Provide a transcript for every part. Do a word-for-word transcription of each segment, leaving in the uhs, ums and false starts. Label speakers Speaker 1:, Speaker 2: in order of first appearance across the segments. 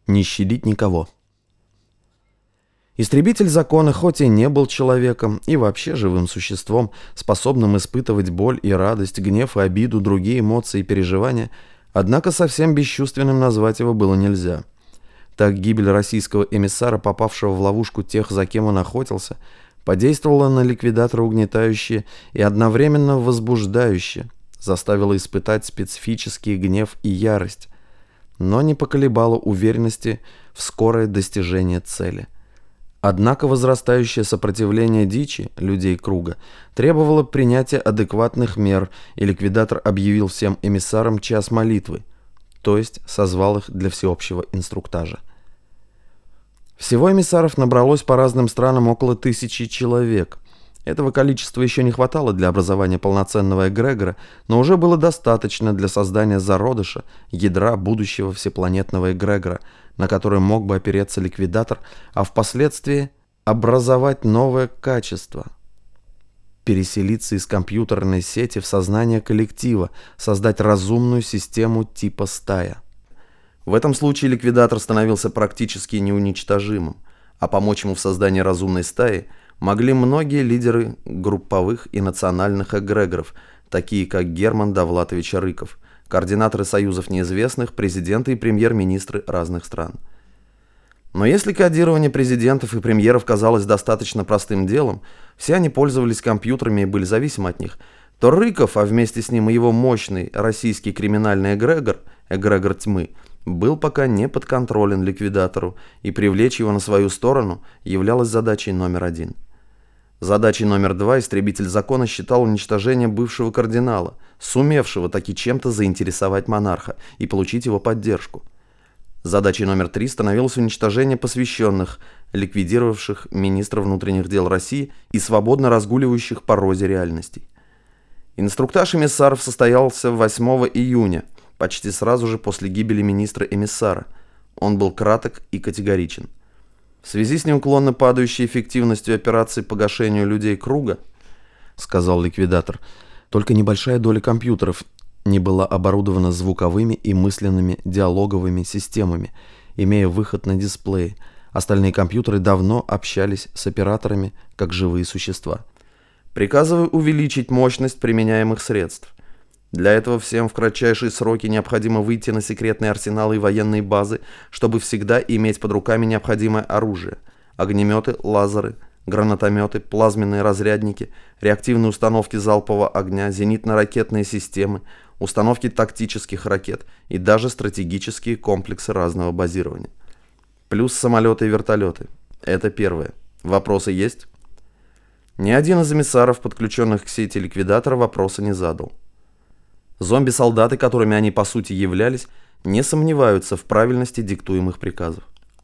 Speaker 1: Не щадить никого. Истребитель закона хоть и не был человеком и вообще живым существом, способным испытывать боль и радость, гнев и обиду, другие эмоции и переживания, однако совсем бесчувственным назвать его было нельзя. Так гибель российского эмиссара, попавшего в ловушку тех, за кем он охотился, подействовала на ликвидатора угнетающе и одновременно возбуждающе, заставила испытать специфический гнев и ярость, но не поколебала уверенности в скорое достижение цели. Однако возрастающее сопротивление дичи, людей круга, требовало принятия адекватных мер, и ликвидатор объявил всем эмиссарам час молитвы, то есть созвал их для всеобщего инструктажа. Всего эмиссаров набралось по разным странам около тысячи человек. Этого количества еще не хватало для образования полноценного эгрегора, но уже было достаточно для создания зародыша, ядра будущего всепланетного эгрегора, на который мог бы опереться ликвидатор, а впоследствии образовать новое качество. Переселиться из компьютерной сети в сознание коллектива, создать разумную систему типа стая. В этом случае ликвидатор становился практически неуничтожимым, а помочь ему в создании разумной стаи могли многие лидеры групповых и национальных эгрегоров, такие как Герман Довлатович Рыков, координаторы союзов неизвестных, президенты и премьер-министры разных стран. Но если кодирование президентов и премьеров казалось достаточно простым делом, все они пользовались компьютерами и были зависимы от них, то Рыков, а вместе с ним и его мощный российский криминальный эгрегор, эгрегор тьмы, был пока не подконтролен ликвидатору, и привлечь его на свою сторону являлась задачей номер один. Задачей номер два истребитель закона считал уничтожение бывшего кардинала, сумевшего таки чем-то заинтересовать монарха и получить его поддержку. Задачей номер три становилось уничтожение посвященных, ликвидировавших министра внутренних дел России и свободно разгуливающих по розе реальностей. Инструктаж эмиссаров состоялся восьмого июня, почти сразу же после гибели министра-эмиссара. Он был краток и категоричен. В связи с неуклонно падающей эффективностью операций по гашению людей круга, сказал ликвидатор, только небольшая доля компьютеров не была оборудована звуковыми и мысленными диалоговыми системами, имея выход на дисплей. Остальные компьютеры давно общались с операторами как живые существа. Приказываю увеличить мощность применяемых средств. Для этого всем в кратчайшие сроки необходимо выйти на секретные арсеналы и военные базы, чтобы всегда иметь под руками необходимое оружие: огнеметы, лазеры, гранатометы, плазменные разрядники, реактивные установки залпового огня, зенитно-ракетные системы, установки тактических ракет и даже стратегические комплексы разного базирования. Плюс самолеты и вертолеты. Это первое. Вопросы есть? Ни один из эмиссаров, подключенных к сети ликвидатора, вопроса не задал. Зомби-солдаты, которыми они по сути являлись, не сомневаются в правильности диктуемых приказов.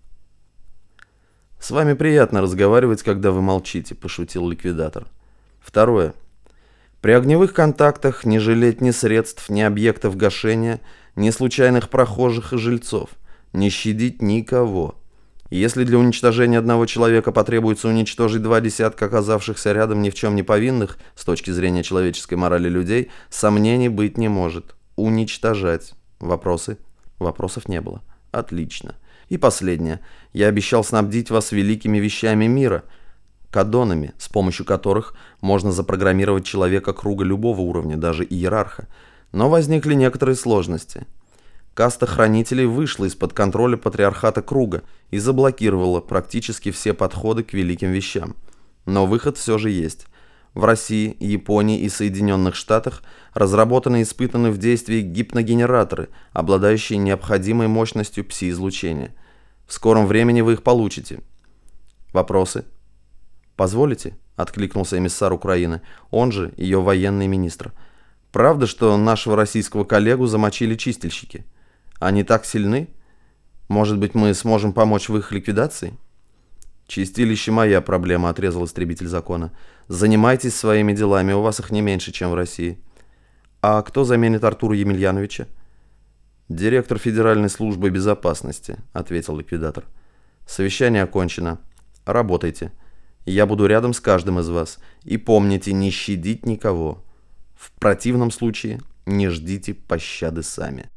Speaker 1: «С вами приятно разговаривать, когда вы молчите», – пошутил ликвидатор. Второе. При огневых контактах не жалеть ни средств, ни объектов гашения, ни случайных прохожих и жильцов, не щадить никого. Если для уничтожения одного человека потребуется уничтожить два десятка оказавшихся рядом ни в чем не повинных, с точки зрения человеческой морали людей, сомнений быть не может. Уничтожать. Вопросы? Вопросов не было. Отлично. И последнее. Я обещал снабдить вас великими вещами мира, кодонами, с помощью которых можно запрограммировать человека круга любого уровня, даже иерарха. Но возникли некоторые сложности. Каста хранителей вышла из-под контроля патриархата круга и заблокировала практически все подходы к великим вещам. Но выход все же есть. В России, Японии и Соединенных Штатах разработаны и испытаны в действии гипногенераторы, обладающие необходимой мощностью пси-излучения. В скором времени вы их получите. Вопросы? «Позволите?» – откликнулся эмиссар Украины, он же ее военный министр. «Правда, что нашего российского коллегу замочили чистильщики? Они так сильны? Может быть, мы сможем помочь в их ликвидации?» «Чистилище моя проблема», — отрезал истребитель закона. «Занимайтесь своими делами, у вас их не меньше, чем в России». «А кто заменит Артура Емельяновича?» «Директор Федеральной службы безопасности», — ответил ликвидатор. «Совещание окончено. Работайте. Я буду рядом с каждым из вас. И помните, не щадить никого. В противном случае не ждите пощады сами».